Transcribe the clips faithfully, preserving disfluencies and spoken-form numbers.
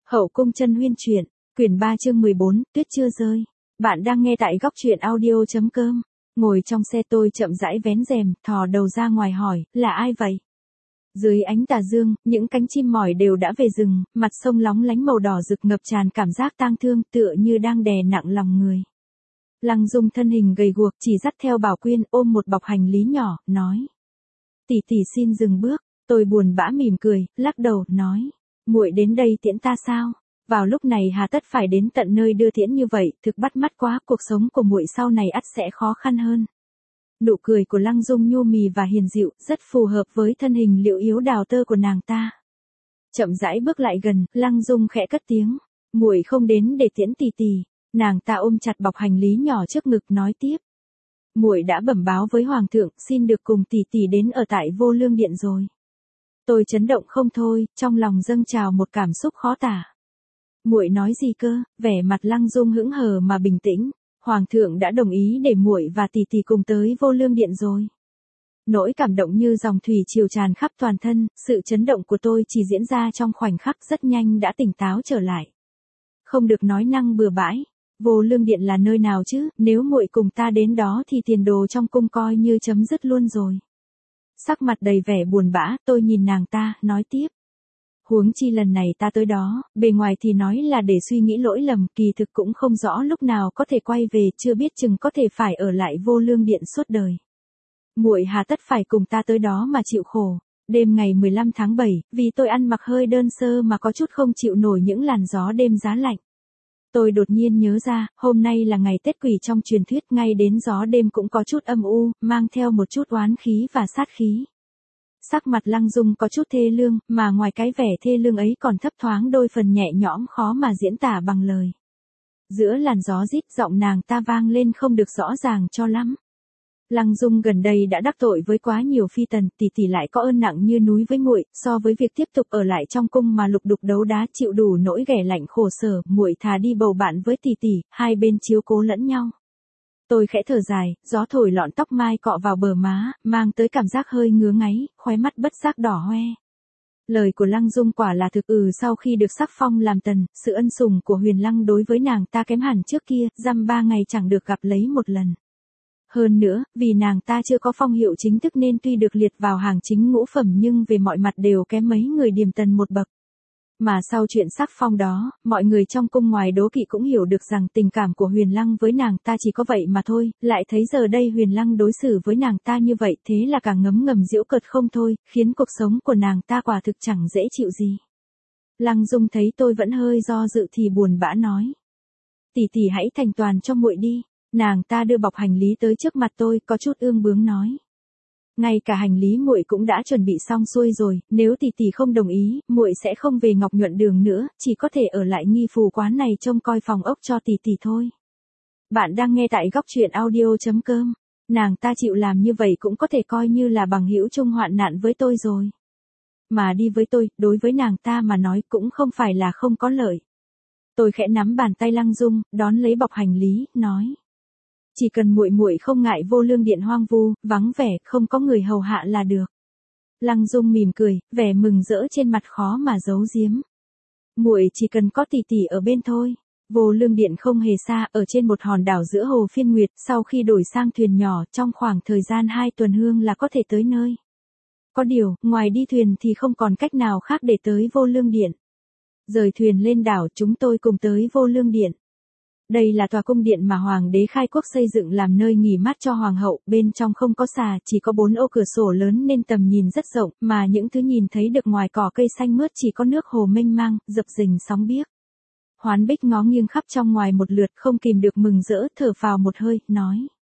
Hậu cung chân huyên truyện, quyển ba chương mười bốn, tuyết chưa rơi. Bạn đang nghe tại góc truyện audio.com. Ngồi trong xe tôi chậm rãi vén rèm, thò đầu ra ngoài hỏi, là ai vậy? Dưới ánh tà dương, những cánh chim mỏi đều đã về rừng, mặt sông lóng lánh màu đỏ rực ngập tràn cảm giác tang thương tựa như đang đè nặng lòng người. Lăng Dung thân hình gầy guộc chỉ dắt theo Bảo Quyên ôm một bọc hành lý nhỏ, nói. Tỷ tỷ xin dừng bước, tôi buồn bã mỉm cười, lắc đầu, nói. Muội đến đây tiễn ta sao? Vào lúc này hà tất phải đến tận nơi đưa tiễn như vậy, thực bắt mắt quá, cuộc sống của muội sau này ắt sẽ khó khăn hơn. Nụ cười của Lăng Dung nhu mì và hiền dịu, rất phù hợp với thân hình liệu yếu đào tơ của nàng ta. Chậm rãi bước lại gần, Lăng Dung khẽ cất tiếng, muội không đến để tiễn tỷ tỷ. Nàng ta ôm chặt bọc hành lý nhỏ trước ngực nói tiếp. Muội đã bẩm báo với hoàng thượng, xin được cùng tỷ tỷ đến ở tại Vô Lương Điện rồi. Tôi chấn động không thôi, trong lòng dâng trào một cảm xúc khó tả. Muội nói gì cơ? Vẻ mặt Lăng Dung hững hờ mà bình tĩnh. Hoàng thượng đã đồng ý để muội và tỷ tỷ cùng tới Vô Lương Điện rồi. Nỗi cảm động như dòng thủy triều tràn khắp toàn thân, sự chấn động của tôi chỉ diễn ra trong khoảnh khắc, rất nhanh đã tỉnh táo trở lại. Không được nói năng bừa bãi. Vô Lương Điện là nơi nào chứ? Nếu muội cùng ta đến đó thì tiền đồ trong cung coi như chấm dứt luôn rồi. Sắc mặt đầy vẻ buồn bã, tôi nhìn nàng ta, nói tiếp. Huống chi lần này ta tới đó, bề ngoài thì nói là để suy nghĩ lỗi lầm, kỳ thực cũng không rõ lúc nào có thể quay về, chưa biết chừng có thể phải ở lại Vô Lương Điện suốt đời. Muội hà tất phải cùng ta tới đó mà chịu khổ. Đêm ngày mười lăm tháng bảy, vì tôi ăn mặc hơi đơn sơ mà có chút không chịu nổi những làn gió đêm giá lạnh. Tôi đột nhiên nhớ ra, hôm nay là ngày Tết Quỷ trong truyền thuyết, ngay đến gió đêm cũng có chút âm u, mang theo một chút oán khí và sát khí. Sắc mặt Lăng Dung có chút thê lương, mà ngoài cái vẻ thê lương ấy còn thấp thoáng đôi phần nhẹ nhõm khó mà diễn tả bằng lời. Giữa làn gió rít, giọng nàng ta vang lên không được rõ ràng cho lắm. Lăng Dung gần đây đã đắc tội với quá nhiều phi tần, tỷ tỷ lại có ơn nặng như núi với muội, so với việc tiếp tục ở lại trong cung mà lục đục đấu đá chịu đủ nỗi ghẻ lạnh khổ sở, muội thà đi bầu bạn với tỷ tỷ, hai bên chiếu cố lẫn nhau. Tôi khẽ thở dài, gió thổi lọn tóc mai cọ vào bờ má, mang tới cảm giác hơi ngứa ngáy, khóe mắt bất giác đỏ hoe. Lời của Lăng Dung quả là thực ừ sau khi được sắc phong làm tần, sự ân sủng của Huyền Lăng đối với nàng ta kém hẳn trước kia, dăm ba ngày chẳng được gặp lấy một lần. Hơn nữa, vì nàng ta chưa có phong hiệu chính thức nên tuy được liệt vào hàng chính ngũ phẩm nhưng về mọi mặt đều kém mấy người điềm tần một bậc. Mà sau chuyện sắc phong đó, mọi người trong cung ngoài đố kỵ cũng hiểu được rằng tình cảm của Huyền Lăng với nàng ta chỉ có vậy mà thôi, lại thấy giờ đây Huyền Lăng đối xử với nàng ta như vậy thế là càng ngấm ngầm giễu cợt không thôi, khiến cuộc sống của nàng ta quả thực chẳng dễ chịu gì. Lăng Dung thấy tôi vẫn hơi do dự thì buồn bã nói. Tỷ tỷ hãy thành toàn cho muội đi. Nàng ta đưa bọc hành lý tới trước mặt tôi, có chút ương bướng nói. Ngay cả hành lý muội cũng đã chuẩn bị xong xuôi rồi, nếu tỷ tỷ không đồng ý, muội sẽ không về Ngọc Nhuận Đường nữa, chỉ có thể ở lại Nghi Phù quán này trông coi phòng ốc cho tỷ tỷ thôi. Bạn đang nghe tại góc truyện audio.com. Nàng ta chịu làm như vậy cũng có thể coi như là bằng hữu chung hoạn nạn với tôi rồi. Mà đi với tôi, đối với nàng ta mà nói cũng không phải là không có lợi. Tôi khẽ nắm bàn tay Lăng Dung, đón lấy bọc hành lý, nói. Chỉ cần muội muội không ngại Vô Lương Điện hoang vu, vắng vẻ, không có người hầu hạ là được. Lăng Dung mỉm cười, vẻ mừng rỡ trên mặt khó mà giấu giếm. Muội chỉ cần có tỷ tỷ ở bên thôi. Vô Lương Điện không hề xa, ở trên một hòn đảo giữa hồ Phiên Nguyệt, sau khi đổi sang thuyền nhỏ, trong khoảng thời gian hai tuần hương là có thể tới nơi. Có điều, ngoài đi thuyền thì không còn cách nào khác để tới Vô Lương Điện. Rời thuyền lên đảo, chúng tôi cùng tới Vô Lương Điện. Đây là tòa cung điện mà Hoàng đế Khai Quốc xây dựng làm nơi nghỉ mát cho Hoàng hậu, bên trong không có xà, chỉ có bốn ô cửa sổ lớn nên tầm nhìn rất rộng, mà những thứ nhìn thấy được ngoài cỏ cây xanh mướt chỉ có nước hồ mênh mang, dập dềnh sóng biếc. Hoán Bích ngó nghiêng khắp trong ngoài một lượt không kìm được mừng rỡ, thở phào một hơi, nói.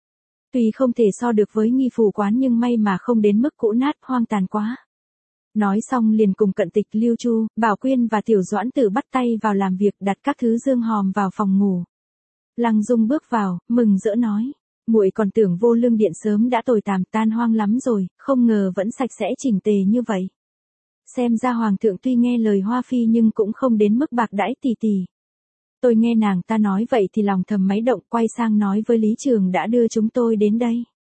Tuy không thể so được với Nghi Phù quán nhưng may mà không đến mức cũ nát, hoang tàn quá. Nói xong liền cùng Cận Tịch, Lưu Chu, Bảo Quyên và Tiểu Doãn Tử bắt tay vào làm việc đặt các thứ dương hòm vào phòng ngủ. Lăng Dung bước vào, mừng rỡ nói, muội còn tưởng Vô Lương Điện sớm đã tồi tàn tan hoang lắm rồi, không ngờ vẫn sạch sẽ chỉnh tề như vậy. Xem ra Hoàng thượng tuy nghe lời Hoa Phi nhưng cũng không đến mức bạc đãi tỷ tỷ. Tôi nghe nàng ta nói vậy thì lòng thầm máy động, quay sang nói với Lý Trường đã đưa chúng tôi đến đây.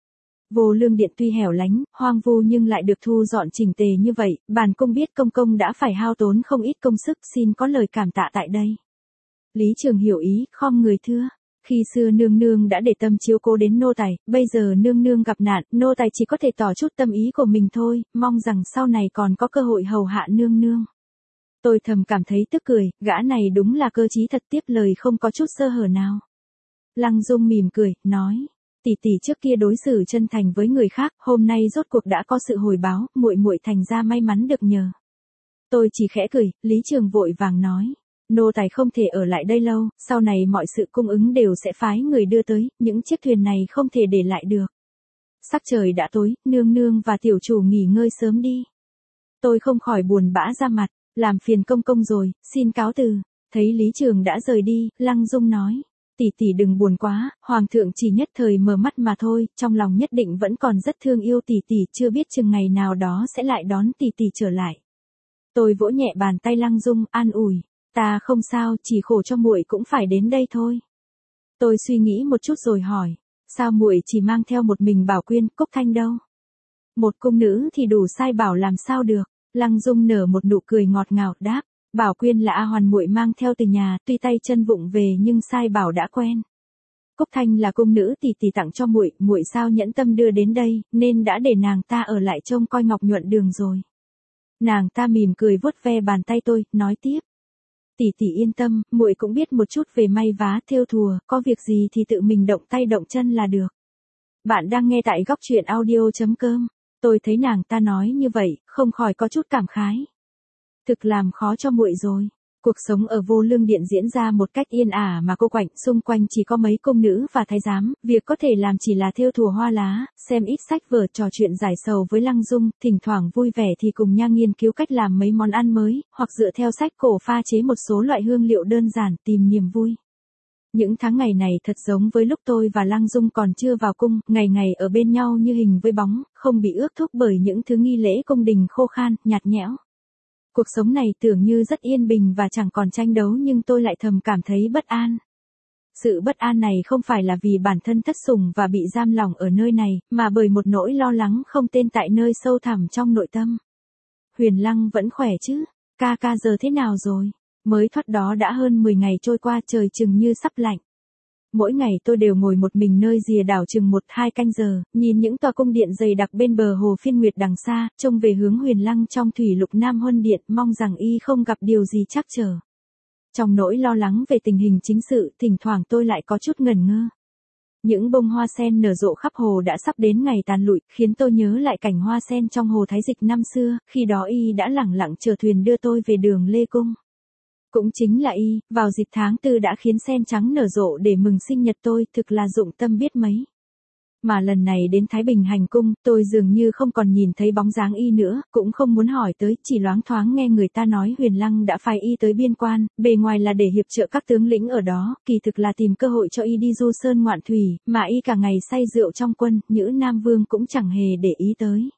Vô Lương Điện tuy hẻo lánh, hoang vu nhưng lại được thu dọn chỉnh tề như vậy, bản cung biết công công đã phải hao tốn không ít công sức, xin có lời cảm tạ tại đây. Lý Trường hiểu ý, khom người thưa. Khi xưa nương nương đã để tâm chiếu cố đến nô tài, bây giờ nương nương gặp nạn, nô tài chỉ có thể tỏ chút tâm ý của mình thôi, mong rằng sau này còn có cơ hội hầu hạ nương nương. Tôi thầm cảm thấy tức cười, gã này đúng là cơ trí thật, tiếp lời không có chút sơ hở nào. Lăng Dung mỉm cười, nói, tỷ tỷ trước kia đối xử chân thành với người khác, hôm nay rốt cuộc đã có sự hồi báo, muội muội thành ra may mắn được nhờ. Tôi chỉ khẽ cười, Lý Trường vội vàng nói, nô tài không thể ở lại đây lâu, sau này mọi sự cung ứng đều sẽ phái người đưa tới, những chiếc thuyền này không thể để lại được. Sắc trời đã tối, nương nương và tiểu chủ nghỉ ngơi sớm đi. Tôi không khỏi buồn bã ra mặt, làm phiền công công rồi, xin cáo từ. Thấy Lý Trường đã rời đi, Lăng Dung nói, tỷ tỷ đừng buồn quá, hoàng thượng chỉ nhất thời mờ mắt mà thôi, trong lòng nhất định vẫn còn rất thương yêu tỷ tỷ, chưa biết chừng ngày nào đó sẽ lại đón tỷ tỷ trở lại. Tôi vỗ nhẹ bàn tay Lăng Dung, an ủi, ta không sao, chỉ khổ cho muội cũng phải đến đây thôi. Tôi suy nghĩ một chút rồi hỏi, sao muội chỉ mang theo một mình Bảo Quyên, Cúc Thanh đâu? Một cung nữ thì đủ sai bảo làm sao được. Lăng Dung nở một nụ cười ngọt ngào, đáp, Bảo Quyên là A Hoàn muội mang theo từ nhà, tuy tay chân vụng về nhưng sai bảo đã quen. Cúc Thanh là cung nữ tỷ tỷ tặng cho muội, muội sao nhẫn tâm đưa đến đây, nên đã để nàng ta ở lại trông coi Ngọc Nhuận Đường rồi. Nàng ta mỉm cười vuốt ve bàn tay tôi, nói tiếp, tỷ tỷ yên tâm, muội cũng biết một chút về may vá, thêu thùa, có việc gì thì tự mình động tay động chân là được. Bạn đang nghe tại góc truyện audio chấm com. Tôi thấy nàng ta nói như vậy, không khỏi có chút cảm khái. Thực làm khó cho muội rồi. Cuộc sống ở Vô Lương Điện diễn ra một cách yên ả mà cô quạnh, xung quanh chỉ có mấy cung nữ và thái giám, việc có thể làm chỉ là thêu thùa hoa lá, xem ít sách vở, trò chuyện giải sầu với Lăng Dung, thỉnh thoảng vui vẻ thì cùng nhau nghiên cứu cách làm mấy món ăn mới, hoặc dựa theo sách cổ pha chế một số loại hương liệu đơn giản, tìm niềm vui. Những tháng ngày này thật giống với lúc tôi và Lăng Dung còn chưa vào cung, ngày ngày ở bên nhau như hình với bóng, không bị ước thúc bởi những thứ nghi lễ cung đình khô khan, nhạt nhẽo. Cuộc sống này tưởng như rất yên bình và chẳng còn tranh đấu, nhưng tôi lại thầm cảm thấy bất an. Sự bất an này không phải là vì bản thân thất sủng và bị giam lỏng ở nơi này, mà bởi một nỗi lo lắng không tên tại nơi sâu thẳm trong nội tâm. Huyền Lăng vẫn khỏe chứ? Ca ca giờ thế nào rồi? Mới thoát đó đã hơn mười ngày trôi qua, trời chừng như sắp lạnh. Mỗi ngày tôi đều ngồi một mình nơi rìa đảo chừng một hai canh giờ, nhìn những tòa cung điện dày đặc bên bờ hồ Phiên Nguyệt đằng xa, trông về hướng Huyền Lăng trong thủy lục Nam Huân Điện, mong rằng y không gặp điều gì trắc trở. Trong nỗi lo lắng về tình hình chính sự, thỉnh thoảng tôi lại có chút ngần ngơ. Những bông hoa sen nở rộ khắp hồ đã sắp đến ngày tàn lụi, khiến tôi nhớ lại cảnh hoa sen trong hồ Thái Dịch năm xưa, khi đó y đã lẳng lặng chờ thuyền đưa tôi về đường Lê Cung. Cũng chính là y, vào dịp tháng tư đã khiến sen trắng nở rộ để mừng sinh nhật tôi, thực là dụng tâm biết mấy. Mà lần này đến Thái Bình hành cung, tôi dường như không còn nhìn thấy bóng dáng y nữa, cũng không muốn hỏi tới, chỉ loáng thoáng nghe người ta nói Huyền Lăng đã phái y tới biên quan, bề ngoài là để hiệp trợ các tướng lĩnh ở đó, kỳ thực là tìm cơ hội cho y đi du sơn ngoạn thủy, mà y cả ngày say rượu trong quân, Nhữ Nam Vương cũng chẳng hề để ý tới.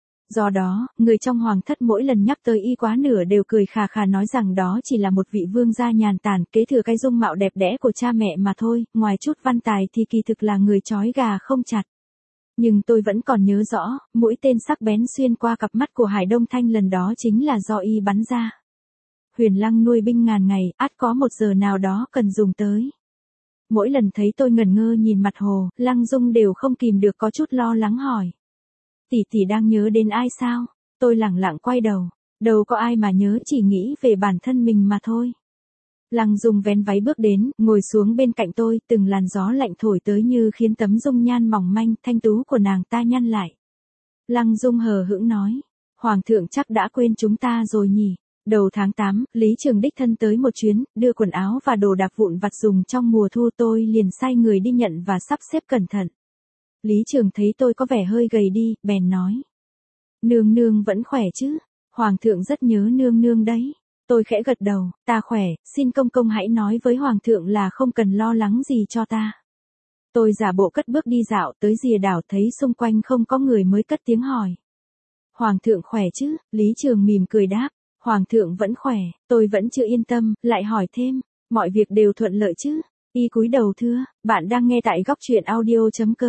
Do đó, người trong hoàng thất mỗi lần nhắc tới y quá nửa đều cười khà khà nói rằng đó chỉ là một vị vương gia nhàn tản, kế thừa cái dung mạo đẹp đẽ của cha mẹ mà thôi, ngoài chút văn tài thì kỳ thực là người trói gà không chặt. Nhưng tôi vẫn còn nhớ rõ, mũi tên sắc bén xuyên qua cặp mắt của Hải Đông Thanh lần đó chính là do y bắn ra. Huyền Lăng nuôi binh ngàn ngày, ắt có một giờ nào đó cần dùng tới. Mỗi lần thấy tôi ngẩn ngơ nhìn mặt hồ, Lăng Dung đều không kìm được có chút lo lắng hỏi. Tỷ tỷ đang nhớ đến ai sao? Tôi lẳng lặng quay đầu, đâu có ai mà nhớ, chỉ nghĩ về bản thân mình mà thôi. Lăng Dung vén váy bước đến, ngồi xuống bên cạnh tôi, từng làn gió lạnh thổi tới như khiến tấm dung nhan mỏng manh, thanh tú của nàng ta nhăn lại. Lăng Dung hờ hững nói, Hoàng thượng chắc đã quên chúng ta rồi nhỉ? Đầu tháng tám, Lý Trường đích thân tới một chuyến, đưa quần áo và đồ đạc vụn vặt dùng trong mùa thu, tôi liền sai người đi nhận và sắp xếp cẩn thận. Lý Trường thấy tôi có vẻ hơi gầy đi, bèn nói. Nương nương vẫn khỏe chứ? Hoàng thượng rất nhớ nương nương đấy. Tôi khẽ gật đầu, ta khỏe, xin công công hãy nói với Hoàng thượng là không cần lo lắng gì cho ta. Tôi giả bộ cất bước đi dạo tới rìa đảo, thấy xung quanh không có người mới cất tiếng hỏi. Hoàng thượng khỏe chứ? Lý Trường mỉm cười đáp. Hoàng thượng vẫn khỏe, tôi vẫn chưa yên tâm, lại hỏi thêm. Mọi việc đều thuận lợi chứ? Y cúi đầu thưa, bạn đang nghe tại góc truyện audio chấm com.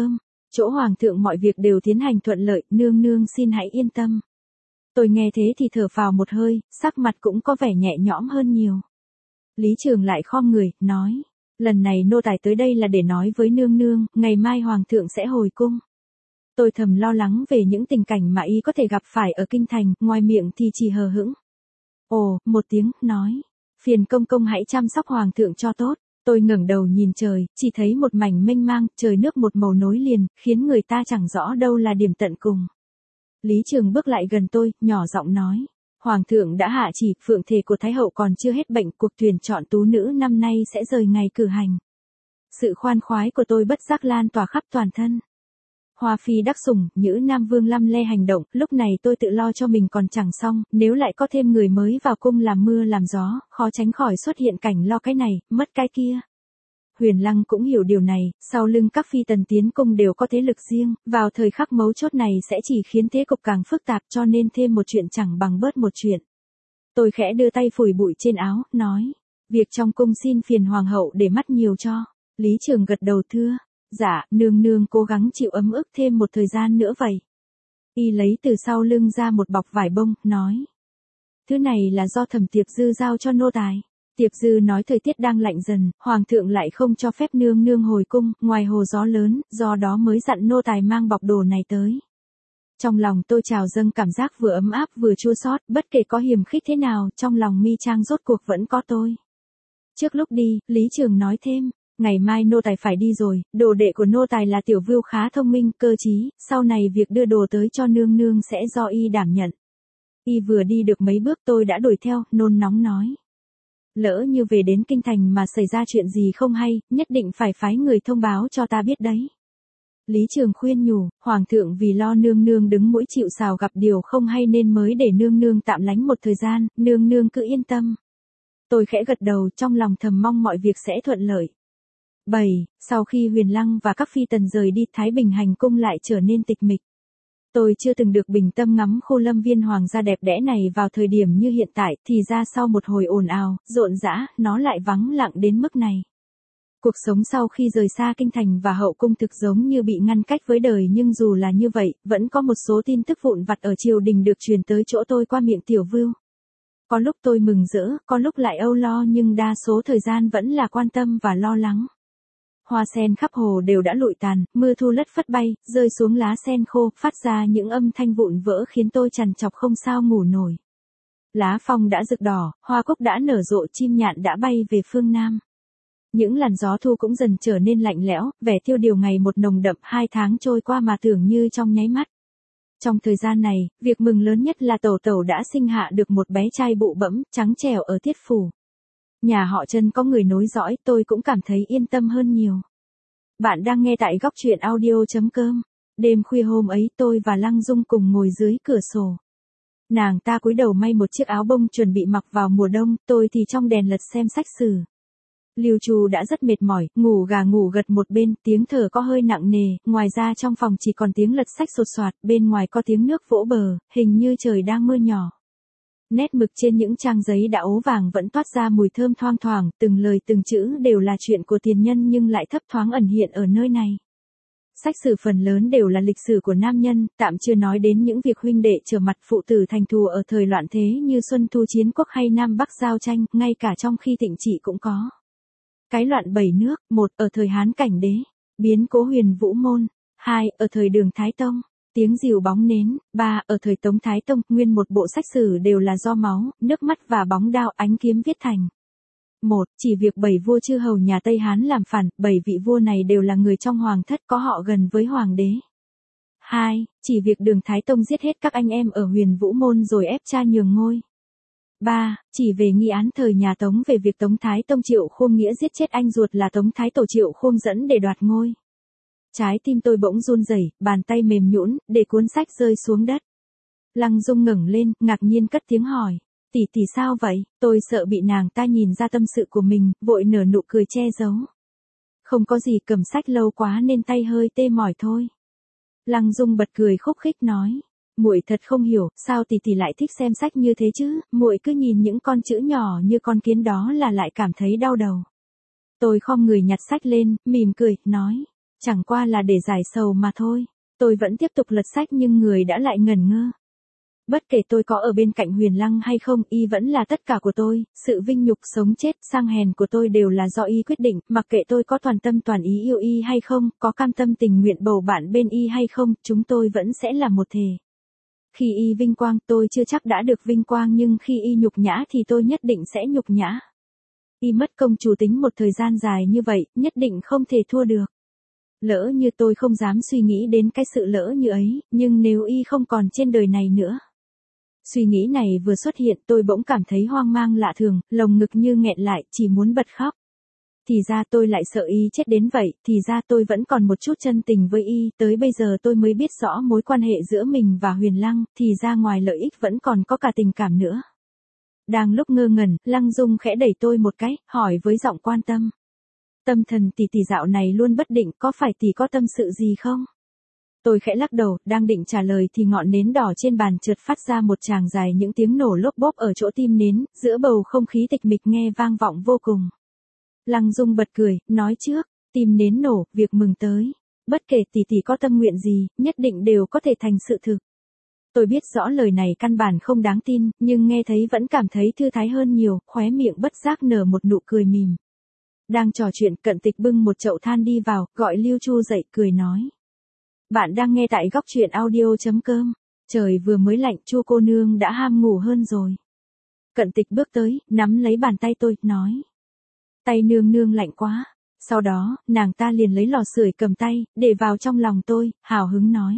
Chỗ hoàng thượng mọi việc đều tiến hành thuận lợi, nương nương xin hãy yên tâm. Tôi nghe thế thì thở phào một hơi, sắc mặt cũng có vẻ nhẹ nhõm hơn nhiều. Lý Trường lại khom người, nói, lần này nô tài tới đây là để nói với nương nương, ngày mai hoàng thượng sẽ hồi cung. Tôi thầm lo lắng về những tình cảnh mà y có thể gặp phải ở kinh thành, ngoài miệng thì chỉ hờ hững. Ồ, một tiếng, nói, phiền công công hãy chăm sóc hoàng thượng cho tốt. Tôi ngẩng đầu nhìn trời, chỉ thấy một mảnh mênh mang, trời nước một màu nối liền, khiến người ta chẳng rõ đâu là điểm tận cùng. Lý Trường bước lại gần tôi, nhỏ giọng nói, hoàng thượng đã hạ chỉ, phượng thể của Thái hậu còn chưa hết bệnh, cuộc tuyển chọn tú nữ năm nay sẽ rời ngày cử hành. Sự khoan khoái của tôi bất giác lan tỏa khắp toàn thân. Hoa phi đắc sủng, nhữ Nam Vương lăm le hành động, lúc này tôi tự lo cho mình còn chẳng xong, nếu lại có thêm người mới vào cung làm mưa làm gió, khó tránh khỏi xuất hiện cảnh lo cái này, mất cái kia. Huyền Lăng cũng hiểu điều này, sau lưng các phi tần tiến cung đều có thế lực riêng, vào thời khắc mấu chốt này sẽ chỉ khiến thế cục càng phức tạp, cho nên thêm một chuyện chẳng bằng bớt một chuyện. Tôi khẽ đưa tay phủi bụi trên áo, nói, việc trong cung xin phiền hoàng hậu để mắt nhiều cho. Lý Trường gật đầu thưa. Dạ, nương nương cố gắng chịu ấm ức thêm một thời gian nữa vậy. Y lấy từ sau lưng ra một bọc vải bông, nói. Thứ này là do Thẩm Tiệp Dư giao cho nô tài. Tiệp Dư nói thời tiết đang lạnh dần, hoàng thượng lại không cho phép nương nương hồi cung, ngoài hồ gió lớn, do đó mới dặn nô tài mang bọc đồ này tới. Trong lòng tôi trào dâng cảm giác vừa ấm áp vừa chua xót, bất kể có hiềm khích thế nào, trong lòng mi trang rốt cuộc vẫn có tôi. Trước lúc đi, Lý Trường nói thêm. Ngày mai nô tài phải đi rồi, đồ đệ của nô tài là Tiểu Vưu khá thông minh, cơ trí, sau này việc đưa đồ tới cho nương nương sẽ do y đảm nhận. Y vừa đi được mấy bước tôi đã đuổi theo, nôn nóng nói. Lỡ như về đến kinh thành mà xảy ra chuyện gì không hay, nhất định phải phái người thông báo cho ta biết đấy. Lý Trường khuyên nhủ, hoàng thượng vì lo nương nương đứng mũi chịu sào gặp điều không hay nên mới để nương nương tạm lánh một thời gian, nương nương cứ yên tâm. Tôi khẽ gật đầu, trong lòng thầm mong mọi việc sẽ thuận lợi. bảy. Sau khi Huyền Lăng và các phi tần rời đi, Thái Bình hành cung lại trở nên tịch mịch. Tôi chưa từng được bình tâm ngắm khu lâm viên hoàng gia đẹp đẽ này vào thời điểm như hiện tại, thì ra sau một hồi ồn ào, rộn rã, nó lại vắng lặng đến mức này. Cuộc sống sau khi rời xa kinh thành và hậu cung thực giống như bị ngăn cách với đời, nhưng dù là như vậy, vẫn có một số tin tức vụn vặt ở triều đình được truyền tới chỗ tôi qua miệng Tiểu Vưu. Có lúc tôi mừng rỡ, có lúc lại âu lo, nhưng đa số thời gian vẫn là quan tâm và lo lắng. Hoa sen khắp hồ đều đã lụi tàn, mưa thu lất phất bay, rơi xuống lá sen khô, phát ra những âm thanh vụn vỡ khiến tôi trằn trọc không sao ngủ nổi. Lá phong đã rực đỏ, hoa cúc đã nở rộ, chim nhạn đã bay về phương Nam. Những làn gió thu cũng dần trở nên lạnh lẽo, vẻ tiêu điều ngày một nồng đậm, hai tháng trôi qua mà tưởng như trong nháy mắt. Trong thời gian này, việc mừng lớn nhất là Tẩu Tẩu đã sinh hạ được một bé trai bụ bẫm, trắng trẻo ở Tiết Phủ. Nhà họ Trân có người nối dõi, tôi cũng cảm thấy yên tâm hơn nhiều. Bạn đang nghe tại góc truyện audio chấm com. Đêm khuya hôm ấy tôi và Lăng Dung cùng ngồi dưới cửa sổ. Nàng ta cúi đầu may một chiếc áo bông chuẩn bị mặc vào mùa đông, tôi thì trong đèn lật xem sách sử. Lưu Trù đã rất mệt mỏi, ngủ gà ngủ gật một bên, tiếng thở có hơi nặng nề, ngoài ra trong phòng chỉ còn tiếng lật sách sột soạt, bên ngoài có tiếng nước vỗ bờ, hình như trời đang mưa nhỏ. Nét mực trên những trang giấy đã ố vàng vẫn toát ra mùi thơm thoang thoảng, từng lời từng chữ đều là chuyện của tiền nhân nhưng lại thấp thoáng ẩn hiện ở nơi này. Sách sử phần lớn đều là lịch sử của nam nhân, tạm chưa nói đến những việc huynh đệ trở mặt phụ tử thành thù ở thời loạn thế như Xuân Thu Chiến Quốc hay Nam Bắc giao tranh, ngay cả trong khi thịnh trị cũng có. Cái loạn bảy nước, một ở thời Hán Cảnh Đế, biến cố Huyền Vũ Môn, hai ở thời Đường Thái Tông, tiếng rìu bóng nến, ba ở thời Tống Thái Tông, nguyên một bộ sách sử đều là do máu, nước mắt và bóng đao ánh kiếm viết thành. Một, chỉ việc bảy vua chư hầu nhà Tây Hán làm phản, bảy vị vua này đều là người trong hoàng thất có họ gần với hoàng đế. Hai, chỉ việc Đường Thái Tông giết hết các anh em ở Huyền Vũ Môn rồi ép cha nhường ngôi. Ba, chỉ về nghi án thời nhà Tống về việc Tống Thái Tông Triệu Khuông Nghĩa giết chết anh ruột là Tống Thái Tổ Triệu Khuông dẫn để đoạt ngôi. Trái tim tôi bỗng run rẩy, bàn tay mềm nhũn, để cuốn sách rơi xuống đất. Lăng Dung ngẩng lên, ngạc nhiên cất tiếng hỏi, tỷ tỷ sao vậy? Tôi sợ bị nàng ta nhìn ra tâm sự của mình, vội nở nụ cười che giấu. Không có gì, cầm sách lâu quá nên tay hơi tê mỏi thôi. Lăng Dung bật cười khúc khích nói, muội thật không hiểu, sao tỷ tỷ lại thích xem sách như thế chứ, muội cứ nhìn những con chữ nhỏ như con kiến đó là lại cảm thấy đau đầu. Tôi khom người nhặt sách lên, mỉm cười, nói, Chẳng qua là để giải sầu mà thôi. Tôi vẫn tiếp tục lật sách nhưng người đã lại ngẩn ngơ. Bất kể tôi có ở bên cạnh Huyền Lăng hay không, y vẫn là tất cả của tôi, sự vinh nhục sống chết sang hèn của tôi đều là do y quyết định, mặc kệ tôi có toàn tâm toàn ý yêu y hay không, có cam tâm tình nguyện bầu bạn bên y hay không, chúng tôi vẫn sẽ là một thể. Khi y vinh quang, tôi chưa chắc đã được vinh quang nhưng khi y nhục nhã thì tôi nhất định sẽ nhục nhã. Y mất công chủ tính một thời gian dài như vậy, nhất định không thể thua được. Lỡ như tôi không dám suy nghĩ đến cái sự lỡ như ấy, nhưng nếu y không còn trên đời này nữa. Suy nghĩ này vừa xuất hiện tôi bỗng cảm thấy hoang mang lạ thường, lồng ngực như nghẹn lại, chỉ muốn bật khóc. Thì ra tôi lại sợ y chết đến vậy, thì ra tôi vẫn còn một chút chân tình với y, tới bây giờ tôi mới biết rõ mối quan hệ giữa mình và Huyền Lăng, thì ra ngoài lợi ích vẫn còn có cả tình cảm nữa. Đang lúc ngơ ngẩn, Lăng Dung khẽ đẩy tôi một cái, hỏi với giọng quan tâm. Tâm thần tỷ tỷ dạo này luôn bất định, có phải tỷ có tâm sự gì không? Tôi khẽ lắc đầu, đang định trả lời thì ngọn nến đỏ trên bàn chợt phát ra một tràng dài những tiếng nổ lốp bốp ở chỗ tim nến, giữa bầu không khí tịch mịch nghe vang vọng vô cùng. Lăng Dung bật cười, nói trước, tim nến nổ, việc mừng tới. Bất kể tỷ tỷ có tâm nguyện gì, nhất định đều có thể thành sự thực. Tôi biết rõ lời này căn bản không đáng tin, nhưng nghe thấy vẫn cảm thấy thư thái hơn nhiều, khóe miệng bất giác nở một nụ cười mỉm. Đang trò chuyện, Cận Tịch bưng một chậu than đi vào, gọi Lưu Chu dậy, cười nói. Bạn đang nghe tại góc truyện audio.com. Trời vừa mới lạnh, Chu cô nương đã ham ngủ hơn rồi. Cận Tịch bước tới, nắm lấy bàn tay tôi, nói. Tay nương nương lạnh quá. Sau đó, nàng ta liền lấy lò sưởi cầm tay, để vào trong lòng tôi, hào hứng nói.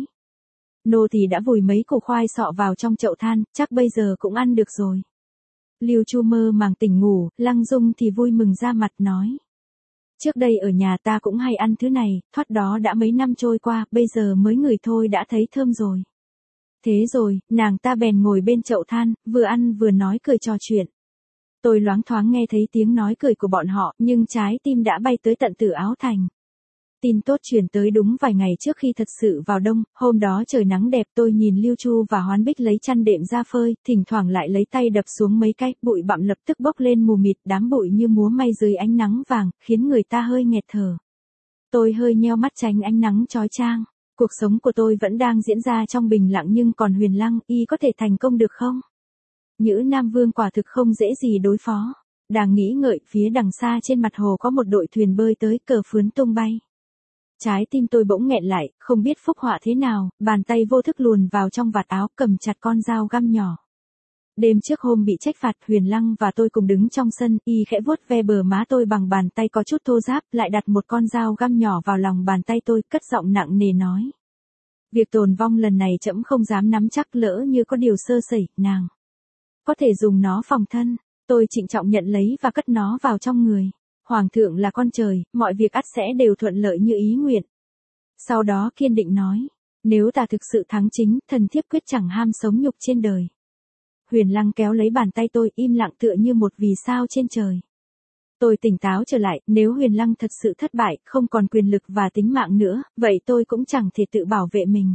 Nô thì đã vùi mấy củ khoai sọ vào trong chậu than, chắc bây giờ cũng ăn được rồi. Lưu Chu mơ màng tỉnh ngủ, Lăng Dung thì vui mừng ra mặt nói. Trước đây ở nhà ta cũng hay ăn thứ này, thoát đó đã mấy năm trôi qua, bây giờ mới ngửi thôi đã thấy thơm rồi. Thế rồi, nàng ta bèn ngồi bên chậu than, vừa ăn vừa nói cười trò chuyện. Tôi loáng thoáng nghe thấy tiếng nói cười của bọn họ, nhưng trái tim đã bay tới tận Tử Áo Thành. Tin tốt truyền tới đúng vài ngày trước khi thật sự vào đông, hôm đó trời nắng đẹp, tôi nhìn Lưu Chu và Hoán Bích lấy chăn đệm ra phơi, thỉnh thoảng lại lấy tay đập xuống mấy cái, bụi bặm lập tức bốc lên mù mịt, đám bụi như múa may dưới ánh nắng vàng, khiến người ta hơi nghẹt thở. Tôi hơi nheo mắt tránh ánh nắng chói chang. Cuộc sống của tôi vẫn đang diễn ra trong bình lặng nhưng còn Huyền Lăng, y có thể thành công được không? Nhữ Nam Vương quả thực không dễ gì đối phó. Đang nghĩ ngợi, phía đằng xa trên mặt hồ có một đội thuyền bơi tới, cờ phướn tung bay. Trái tim tôi bỗng nghẹn lại, không biết phúc họa thế nào, bàn tay vô thức luồn vào trong vạt áo, cầm chặt con dao găm nhỏ. Đêm trước hôm bị trách phạt, Huyền Lăng và tôi cùng đứng trong sân, y khẽ vuốt ve bờ má tôi bằng bàn tay có chút thô ráp, lại đặt một con dao găm nhỏ vào lòng bàn tay tôi, cất giọng nặng nề nói. Việc tồn vong lần này trẫm không dám nắm chắc, lỡ như có điều sơ sẩy, nàng có thể dùng nó phòng thân. Tôi trịnh trọng nhận lấy và cất nó vào trong người. Hoàng thượng là con trời, mọi việc ắt sẽ đều thuận lợi như ý nguyện. Sau đó kiên định nói, nếu ta thực sự thắng chính, thần thiếp quyết chẳng ham sống nhục trên đời. Huyền Lăng kéo lấy bàn tay tôi, im lặng tựa như một vì sao trên trời. Tôi tỉnh táo trở lại, nếu Huyền Lăng thật sự thất bại, không còn quyền lực và tính mạng nữa, vậy tôi cũng chẳng thể tự bảo vệ mình.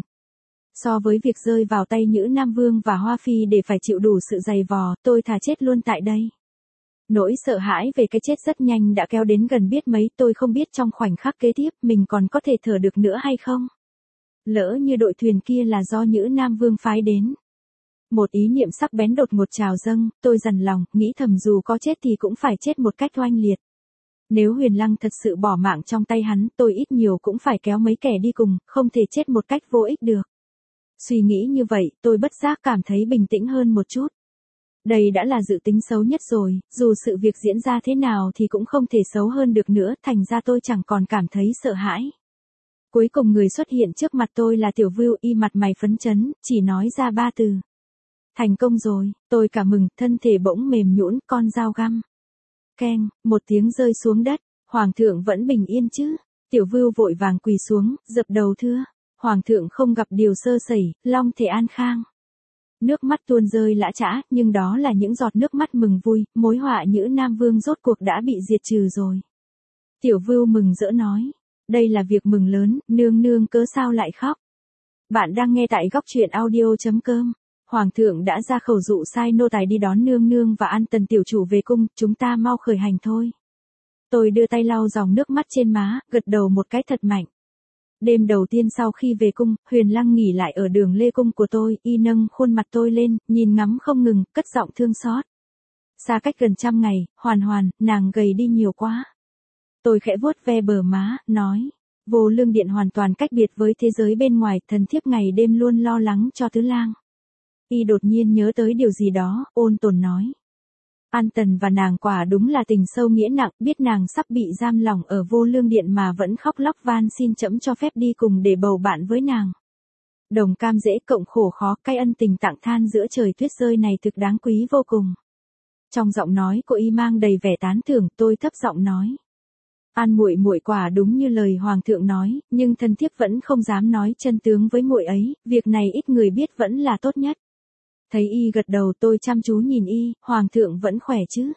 So với việc rơi vào tay Nhữ Nam Vương và Hoa Phi để phải chịu đủ sự dày vò, tôi thà chết luôn tại đây. Nỗi sợ hãi về cái chết rất nhanh đã kéo đến gần biết mấy, tôi không biết trong khoảnh khắc kế tiếp mình còn có thể thở được nữa hay không. Lỡ như đội thuyền kia là do Nhữ Nam Vương phái đến. Một ý niệm sắc bén đột ngột trào dâng, tôi dằn lòng, nghĩ thầm dù có chết thì cũng phải chết một cách oanh liệt. Nếu Huyền Lăng thật sự bỏ mạng trong tay hắn, tôi ít nhiều cũng phải kéo mấy kẻ đi cùng, không thể chết một cách vô ích được. Suy nghĩ như vậy, tôi bất giác cảm thấy bình tĩnh hơn một chút. Đây đã là dự tính xấu nhất rồi, dù sự việc diễn ra thế nào thì cũng không thể xấu hơn được nữa, thành ra tôi chẳng còn cảm thấy sợ hãi. Cuối cùng người xuất hiện trước mặt tôi là Tiểu Vưu, y mặt mày phấn chấn, chỉ nói ra ba từ. Thành công rồi, tôi cả mừng, thân thể bỗng mềm nhũn, con dao găm. Keng, một tiếng rơi xuống đất, Hoàng thượng vẫn bình yên chứ? Tiểu Vưu vội vàng quỳ xuống, dập đầu thưa. Hoàng thượng không gặp điều sơ sẩy, long thể an khang. Nước mắt tuôn rơi lã chã, nhưng đó là những giọt nước mắt mừng vui, mối họa Nhữ Nam Vương rốt cuộc đã bị diệt trừ rồi. Tiểu Vưu mừng rỡ nói, đây là việc mừng lớn, nương nương cớ sao lại khóc. Bạn đang nghe tại góc truyện audio.com. Hoàng thượng đã ra khẩu dụ sai nô tài đi đón nương nương và An Tần tiểu chủ về cung, chúng ta mau khởi hành thôi. Tôi đưa tay lau dòng nước mắt trên má, gật đầu một cái thật mạnh. Đêm đầu tiên sau khi về cung, Huyền Lăng nghỉ lại ở đường Lê Cung của tôi, y nâng khuôn mặt tôi lên, nhìn ngắm không ngừng, cất giọng thương xót. Xa cách gần trăm ngày, Hoàn Hoàn, nàng gầy đi nhiều quá. Tôi khẽ vuốt ve bờ má, nói. Vô Lương Điện hoàn toàn cách biệt với thế giới bên ngoài, thần thiếp ngày đêm luôn lo lắng cho tứ lang. Y đột nhiên nhớ tới điều gì đó, ôn tồn nói. An Tần và nàng quả đúng là tình sâu nghĩa nặng, biết nàng sắp bị giam lỏng ở Vô Lương Điện mà vẫn khóc lóc van xin trẫm cho phép đi cùng để bầu bạn với nàng. Đồng cam dễ cộng khổ khó, cái ân tình tặng than giữa trời tuyết rơi này thực đáng quý vô cùng. Trong giọng nói của y mang đầy vẻ tán thưởng, tôi thấp giọng nói. An muội muội quả đúng như lời hoàng thượng nói, nhưng thần thiếp vẫn không dám nói chân tướng với muội ấy, việc này ít người biết vẫn là tốt nhất. Thấy y gật đầu, tôi chăm chú nhìn y, hoàng thượng vẫn khỏe chứ?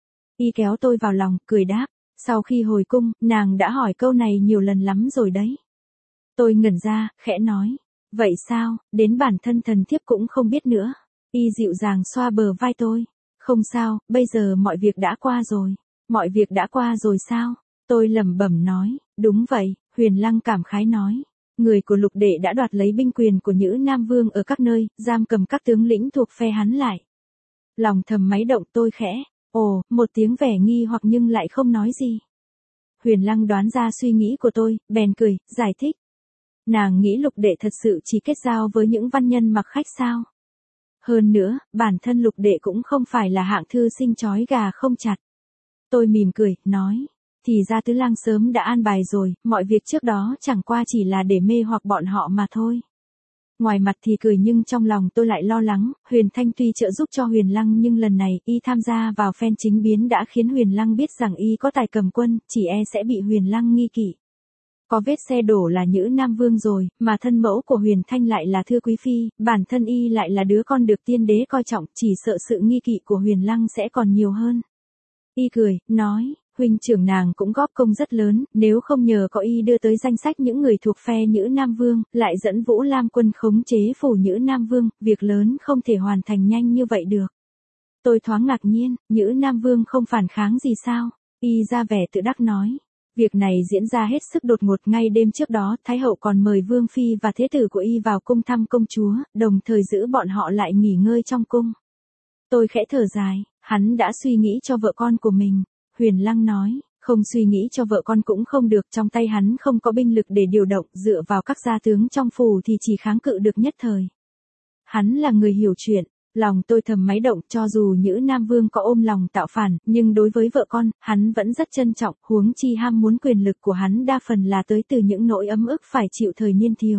Y kéo tôi vào lòng, cười đáp, sau khi hồi cung, nàng đã hỏi câu này nhiều lần lắm rồi đấy. Tôi ngẩn ra, khẽ nói, vậy sao, đến bản thân thần thiếp cũng không biết nữa. Y dịu dàng xoa bờ vai tôi, không sao, bây giờ mọi việc đã qua rồi. Mọi việc đã qua rồi sao? Tôi lẩm bẩm nói, đúng vậy. Huyền Lăng cảm khái nói. Người của Lục Đệ đã đoạt lấy binh quyền của Nhữ Nam Vương ở các nơi, giam cầm các tướng lĩnh thuộc phe hắn lại. Lòng thầm máy động, tôi khẽ, ồ, một tiếng vẻ nghi hoặc nhưng lại không nói gì. Huyền Lăng đoán ra suy nghĩ của tôi, bèn cười, giải thích. Nàng nghĩ Lục Đệ thật sự chỉ kết giao với những văn nhân mặc khách sao? Hơn nữa, bản thân Lục Đệ cũng không phải là hạng thư sinh chói gà không chặt. Tôi mỉm cười, nói. Thì ra tứ lang sớm đã an bài rồi, mọi việc trước đó chẳng qua chỉ là để mê hoặc bọn họ mà thôi. Ngoài mặt thì cười nhưng trong lòng tôi lại lo lắng, Huyền Thanh tuy trợ giúp cho Huyền Lăng nhưng lần này y tham gia vào phen chính biến đã khiến Huyền Lăng biết rằng y có tài cầm quân, chỉ e sẽ bị Huyền Lăng nghi kỵ. Có vết xe đổ là Nhữ Nam Vương rồi, mà thân mẫu của Huyền Thanh lại là Thưa Quý Phi, bản thân y lại là đứa con được tiên đế coi trọng, chỉ sợ sự nghi kỵ của Huyền Lăng sẽ còn nhiều hơn. Y cười, nói. Huynh trưởng nàng cũng góp công rất lớn, nếu không nhờ có y đưa tới danh sách những người thuộc phe Nhữ Nam Vương, lại dẫn Vũ Lam quân khống chế phủ Nhữ Nam Vương, việc lớn không thể hoàn thành nhanh như vậy được. Tôi thoáng ngạc nhiên, Nhữ Nam Vương không phản kháng gì sao? Y ra vẻ tự đắc nói. Việc này diễn ra hết sức đột ngột, ngay đêm trước đó, Thái hậu còn mời Vương Phi và Thế tử của y vào cung thăm công chúa, đồng thời giữ bọn họ lại nghỉ ngơi trong cung. Tôi khẽ thở dài, hắn đã suy nghĩ cho vợ con của mình. Huyền Lăng nói, không suy nghĩ cho vợ con cũng không được, trong tay hắn không có binh lực để điều động, dựa vào các gia tướng trong phủ thì chỉ kháng cự được nhất thời. Hắn là người hiểu chuyện, lòng tôi thầm máy động, cho dù Nhữ Nam Vương có ôm lòng tạo phản, nhưng đối với vợ con, hắn vẫn rất trân trọng, huống chi ham muốn quyền lực của hắn đa phần là tới từ những nỗi ấm ức phải chịu thời niên thiếu.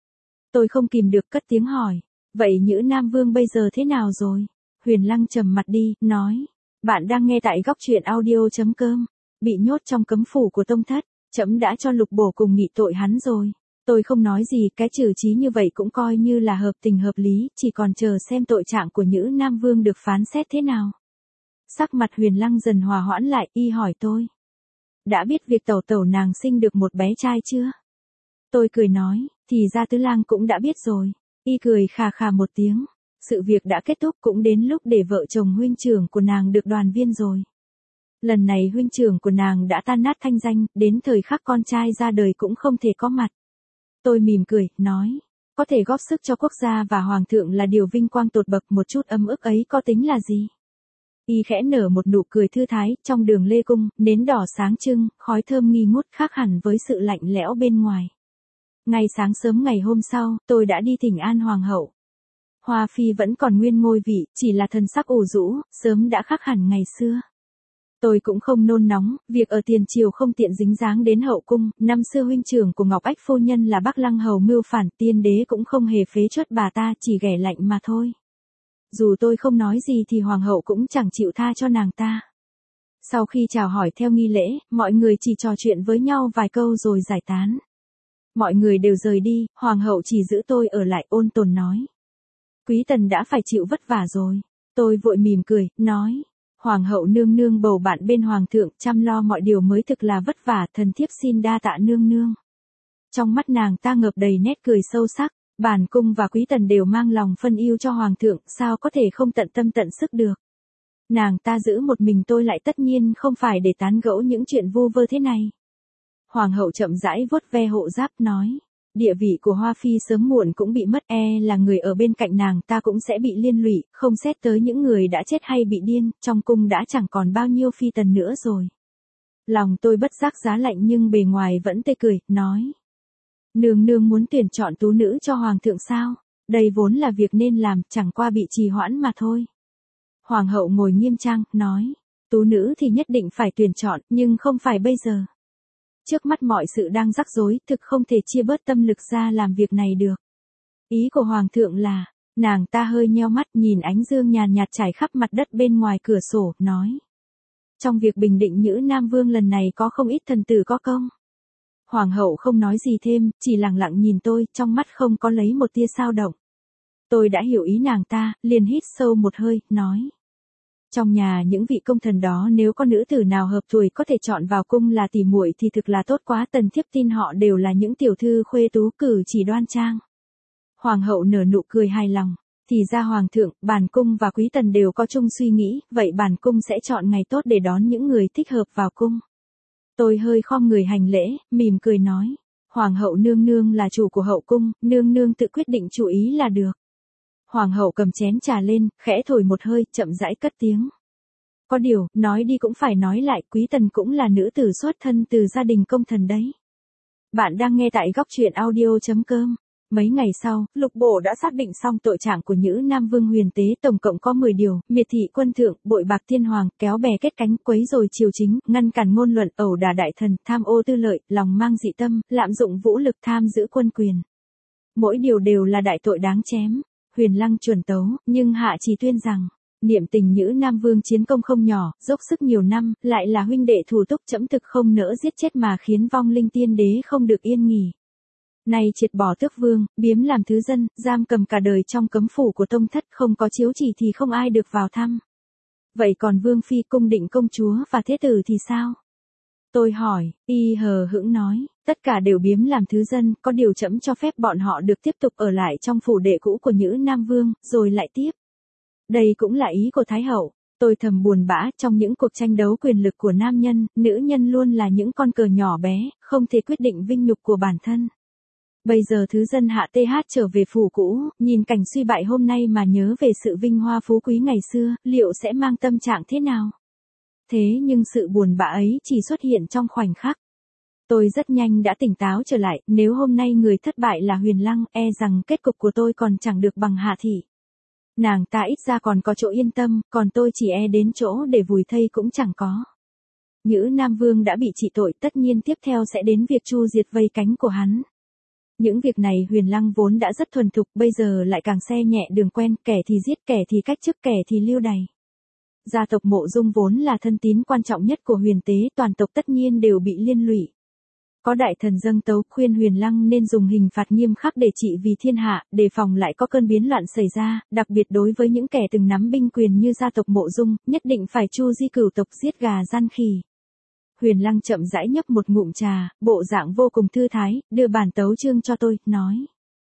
Tôi không kìm được cất tiếng hỏi, vậy Nhữ Nam Vương bây giờ thế nào rồi? Huyền Lăng trầm mặt đi, nói. Bạn đang nghe tại góc truyện audio chấm com. Bị nhốt trong cấm phủ của tông thất, trẫm đã cho Lục Bổ cùng nghị tội hắn rồi. Tôi không nói gì, cái trừ trí như vậy cũng coi như là hợp tình hợp lý, chỉ còn chờ xem tội trạng của Nhữ Nam Vương được phán xét thế nào. Sắc mặt Huyền Lăng dần hòa hoãn lại, y hỏi tôi. Đã biết việc tẩu tẩu nàng sinh được một bé trai chưa? Tôi cười nói, thì ra tứ lang cũng đã biết rồi. Y cười khà khà một tiếng. Sự việc đã kết thúc, cũng đến lúc để vợ chồng huynh trưởng của nàng được đoàn viên rồi. Lần này huynh trưởng của nàng đã tan nát thanh danh, đến thời khắc con trai ra đời cũng không thể có mặt. Tôi mỉm cười, nói, có thể góp sức cho quốc gia và hoàng thượng là điều vinh quang tột bậc, một chút ấm ức ấy có tính là gì? Y khẽ nở một nụ cười thư thái, trong đường Lê Cung, nến đỏ sáng trưng, khói thơm nghi ngút khác hẳn với sự lạnh lẽo bên ngoài. Ngay sáng sớm ngày hôm sau, tôi đã đi thỉnh an hoàng hậu. Hoa Phi vẫn còn nguyên ngôi vị, chỉ là thần sắc ủ rũ, sớm đã khác hẳn ngày xưa. Tôi cũng không nôn nóng, việc ở tiền triều không tiện dính dáng đến hậu cung, năm xưa huynh trưởng của Ngọc Ách phu nhân là Bắc Lăng hầu mưu phản, tiên đế cũng không hề phế truất bà ta, chỉ ghẻ lạnh mà thôi. Dù tôi không nói gì thì hoàng hậu cũng chẳng chịu tha cho nàng ta. Sau khi chào hỏi theo nghi lễ, mọi người chỉ trò chuyện với nhau vài câu rồi giải tán. Mọi người đều rời đi, hoàng hậu chỉ giữ tôi ở lại, ôn tồn nói. Quý tần đã phải chịu vất vả rồi. Tôi vội mỉm cười, nói. Hoàng hậu nương nương bầu bạn bên hoàng thượng, chăm lo mọi điều mới thực là vất vả, thần thiếp xin đa tạ nương nương. Trong mắt nàng ta ngập đầy nét cười sâu sắc, bản cung và quý tần đều mang lòng phân yêu cho hoàng thượng, sao có thể không tận tâm tận sức được. Nàng ta giữ một mình tôi lại tất nhiên không phải để tán gẫu những chuyện vu vơ thế này. Hoàng hậu chậm rãi vuốt ve hộ giáp nói. Địa vị của Hoa Phi sớm muộn cũng bị mất, e là người ở bên cạnh nàng ta cũng sẽ bị liên lụy, không xét tới những người đã chết hay bị điên, trong cung đã chẳng còn bao nhiêu phi tần nữa rồi. Lòng tôi bất giác giá lạnh nhưng bề ngoài vẫn tươi cười, nói. Nương nương muốn tuyển chọn tú nữ cho hoàng thượng sao? Đây vốn là việc nên làm, chẳng qua bị trì hoãn mà thôi. Hoàng hậu ngồi nghiêm trang, nói. Tú nữ thì nhất định phải tuyển chọn, nhưng không phải bây giờ. Trước mắt mọi sự đang rắc rối, thực không thể chia bớt tâm lực ra làm việc này được. Ý của hoàng thượng là, nàng ta hơi nheo mắt nhìn ánh dương nhàn nhạt trải khắp mặt đất bên ngoài cửa sổ, nói. Trong việc bình định Nhữ Nam Vương lần này có không ít thần tử có công. Hoàng hậu không nói gì thêm, chỉ lặng lặng nhìn tôi, trong mắt không có lấy một tia dao động. Tôi đã hiểu ý nàng ta, liền hít sâu một hơi, nói. Trong nhà những vị công thần đó nếu có nữ tử nào hợp tuổi có thể chọn vào cung là tỷ muội thì thực là tốt quá, tần thiếp tin họ đều là những tiểu thư khuê tú cử chỉ đoan trang. Hoàng hậu nở nụ cười hài lòng. Thì ra hoàng thượng, bản cung và quý tần đều có chung suy nghĩ, vậy bản cung sẽ chọn ngày tốt để đón những người thích hợp vào cung. Tôi hơi khom người hành lễ, mỉm cười nói. Hoàng hậu nương nương là chủ của hậu cung, nương nương tự quyết định chủ ý là được. Hoàng hậu cầm chén trà lên, khẽ thổi một hơi, chậm rãi cất tiếng. Có điều, nói đi cũng phải nói lại, quý tần cũng là nữ tử xuất thân từ gia đình công thần đấy. Bạn đang nghe tại góc truyện audio chấm com. Mấy ngày sau, lục bộ đã xác định xong tội trạng của Nhữ Nam Vương Huyền Tế, tổng cộng có mười điều: miệt thị quân thượng, bội bạc thiên hoàng, kéo bè kết cánh, quấy rối triều chính, ngăn cản ngôn luận, ẩu đả đại thần, tham ô tư lợi, lòng mang dị tâm, lạm dụng vũ lực, tham giữ quân quyền. Mỗi điều đều là đại tội đáng chém. Huyền Lăng chuẩn tấu, nhưng hạ chỉ tuyên rằng, niệm tình Nhữ Nam Vương chiến công không nhỏ, dốc sức nhiều năm, lại là huynh đệ thủ túc, trẫm thực không nỡ giết chết mà khiến vong linh tiên đế không được yên nghỉ. Nay triệt bỏ tước vương, biếm làm thứ dân, giam cầm cả đời trong cấm phủ của tông thất, không có chiếu chỉ thì không ai được vào thăm. Vậy còn vương phi, cung định công chúa và thế tử thì sao? Tôi hỏi, y hờ hững nói, tất cả đều biếm làm thứ dân, có điều trẫm cho phép bọn họ được tiếp tục ở lại trong phủ đệ cũ của Nhữ Nam Vương, rồi lại tiếp. Đây cũng là ý của Thái hậu. Tôi thầm buồn bã, trong những cuộc tranh đấu quyền lực của nam nhân, nữ nhân luôn là những con cờ nhỏ bé, không thể quyết định vinh nhục của bản thân. Bây giờ thứ dân hạ th trở về phủ cũ, nhìn cảnh suy bại hôm nay mà nhớ về sự vinh hoa phú quý ngày xưa, liệu sẽ mang tâm trạng thế nào? Thế nhưng sự buồn bã ấy chỉ xuất hiện trong khoảnh khắc. Tôi rất nhanh đã tỉnh táo trở lại, nếu hôm nay người thất bại là Huyền Lăng, e rằng kết cục của tôi còn chẳng được bằng Hạ thị. Nàng ta ít ra còn có chỗ yên tâm, còn tôi chỉ e đến chỗ để vùi thây cũng chẳng có. Nhữ Nam Vương đã bị trị tội, tất nhiên tiếp theo sẽ đến việc chu diệt vây cánh của hắn. Những việc này Huyền Lăng vốn đã rất thuần thục, bây giờ lại càng xe nhẹ đường quen, kẻ thì giết, kẻ thì cách chức, kẻ thì lưu đày. Gia tộc Mộ Dung vốn là thân tín quan trọng nhất của Huyền Tế, toàn tộc tất nhiên đều bị liên lụy. Có đại thần dâng tấu khuyên Huyền Lăng nên dùng hình phạt nghiêm khắc để trị vì thiên hạ, đề phòng lại có cơn biến loạn xảy ra, đặc biệt đối với những kẻ từng nắm binh quyền như gia tộc Mộ Dung, nhất định phải chu di cửu tộc, giết gà gian khỉ. Huyền Lăng chậm rãi nhấp một ngụm trà, bộ dạng vô cùng thư thái, đưa bản tấu chương cho tôi, nói.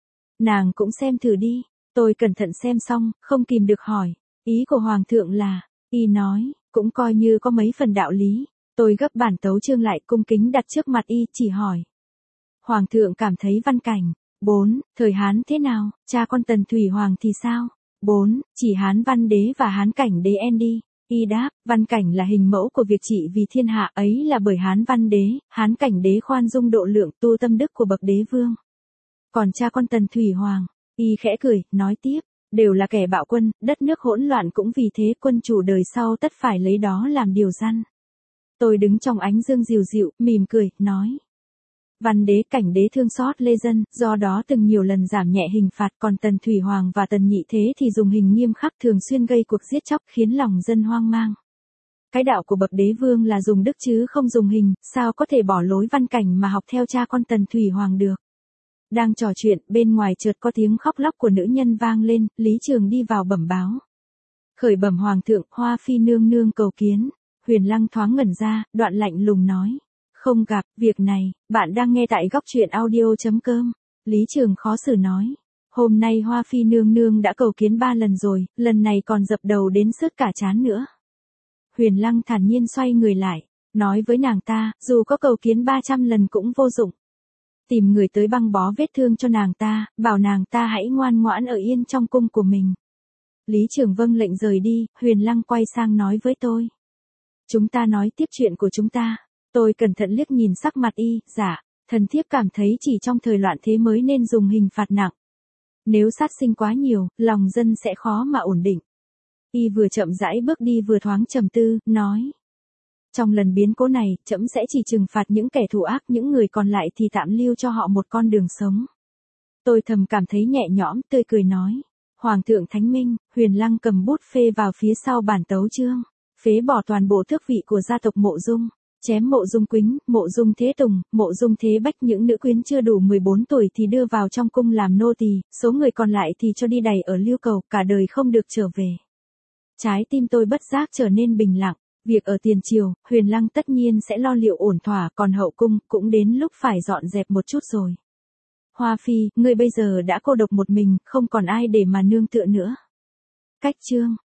Nàng cũng xem thử đi. Tôi cẩn thận xem xong, không kìm được hỏi. Ý của Hoàng thượng là, y nói, cũng coi như có mấy phần đạo lý. Tôi gấp bản tấu chương lại, cung kính đặt trước mặt y, chỉ hỏi. Hoàng thượng cảm thấy văn cảnh. bốn. Thời Hán thế nào, cha con Tần Thủy Hoàng thì sao? bốn. Chỉ Hán Văn Đế và Hán Cảnh Đế en đi. Y đáp, văn cảnh là hình mẫu của việc trị vì thiên hạ, ấy là bởi Hán Văn Đế, Hán Cảnh Đế khoan dung độ lượng, tu tâm đức của bậc đế vương. Còn cha con Tần Thủy Hoàng, y khẽ cười, nói tiếp, đều là kẻ bạo quân, đất nước hỗn loạn cũng vì thế quân chủ đời sau tất phải lấy đó làm điều răn. Tôi đứng trong ánh dương dịu dịu, mỉm cười, nói. Văn Đế Cảnh Đế thương xót lê dân, do đó từng nhiều lần giảm nhẹ hình phạt, còn Tần Thủy Hoàng và Tần Nhị Thế thì dùng hình nghiêm khắc, thường xuyên gây cuộc giết chóc, khiến lòng dân hoang mang. Cái đạo của bậc đế vương là dùng đức chứ không dùng hình, sao có thể bỏ lối văn cảnh mà học theo cha con Tần Thủy Hoàng được. Đang trò chuyện, bên ngoài chợt có tiếng khóc lóc của nữ nhân vang lên, Lý Trường đi vào bẩm báo. Khởi bẩm Hoàng thượng, Hoa Phi nương nương cầu kiến. Huyền Lăng thoáng ngẩn ra, đoạn lạnh lùng nói. Không gặp, việc này, bạn đang nghe tại góc truyện audio chấm com. Lý Trường khó xử nói. Hôm nay Hoa Phi nương nương đã cầu kiến ba lần rồi, lần này còn dập đầu đến sứt cả trán nữa. Huyền Lăng thản nhiên xoay người lại, nói với nàng ta, dù có cầu kiến ba trăm lần cũng vô dụng. Tìm người tới băng bó vết thương cho nàng ta, bảo nàng ta hãy ngoan ngoãn ở yên trong cung của mình. Lý Trường vâng lệnh rời đi, Huyền Lăng quay sang nói với tôi. Chúng ta nói tiếp chuyện của chúng ta. Tôi cẩn thận liếc nhìn sắc mặt y, dạ, thần thiếp cảm thấy chỉ trong thời loạn thế mới nên dùng hình phạt nặng. Nếu sát sinh quá nhiều, lòng dân sẽ khó mà ổn định. Y vừa chậm rãi bước đi vừa thoáng trầm tư, nói. Trong lần biến cố này, trẫm sẽ chỉ trừng phạt những kẻ thù ác, những người còn lại thì tạm lưu cho họ một con đường sống. Tôi thầm cảm thấy nhẹ nhõm, tươi cười nói. Hoàng thượng Thánh Minh, Huyền Lăng cầm bút phê vào phía sau bản tấu chương. Phế bỏ toàn bộ tước vị của gia tộc Mộ Dung. Chém Mộ Dung Quýnh, Mộ Dung Thế Tùng, Mộ Dung Thế Bách, những nữ quyến chưa đủ mười bốn tuổi thì đưa vào trong cung làm nô tỳ, số người còn lại thì cho đi đày ở Liêu Cầu, cả đời không được trở về. Trái tim tôi bất giác trở nên bình lặng, việc ở tiền triều, Huyền Lăng tất nhiên sẽ lo liệu ổn thỏa, còn hậu cung cũng đến lúc phải dọn dẹp một chút rồi. Hoa Phi, ngươi bây giờ đã cô độc một mình, không còn ai để mà nương tựa nữa. Cách chương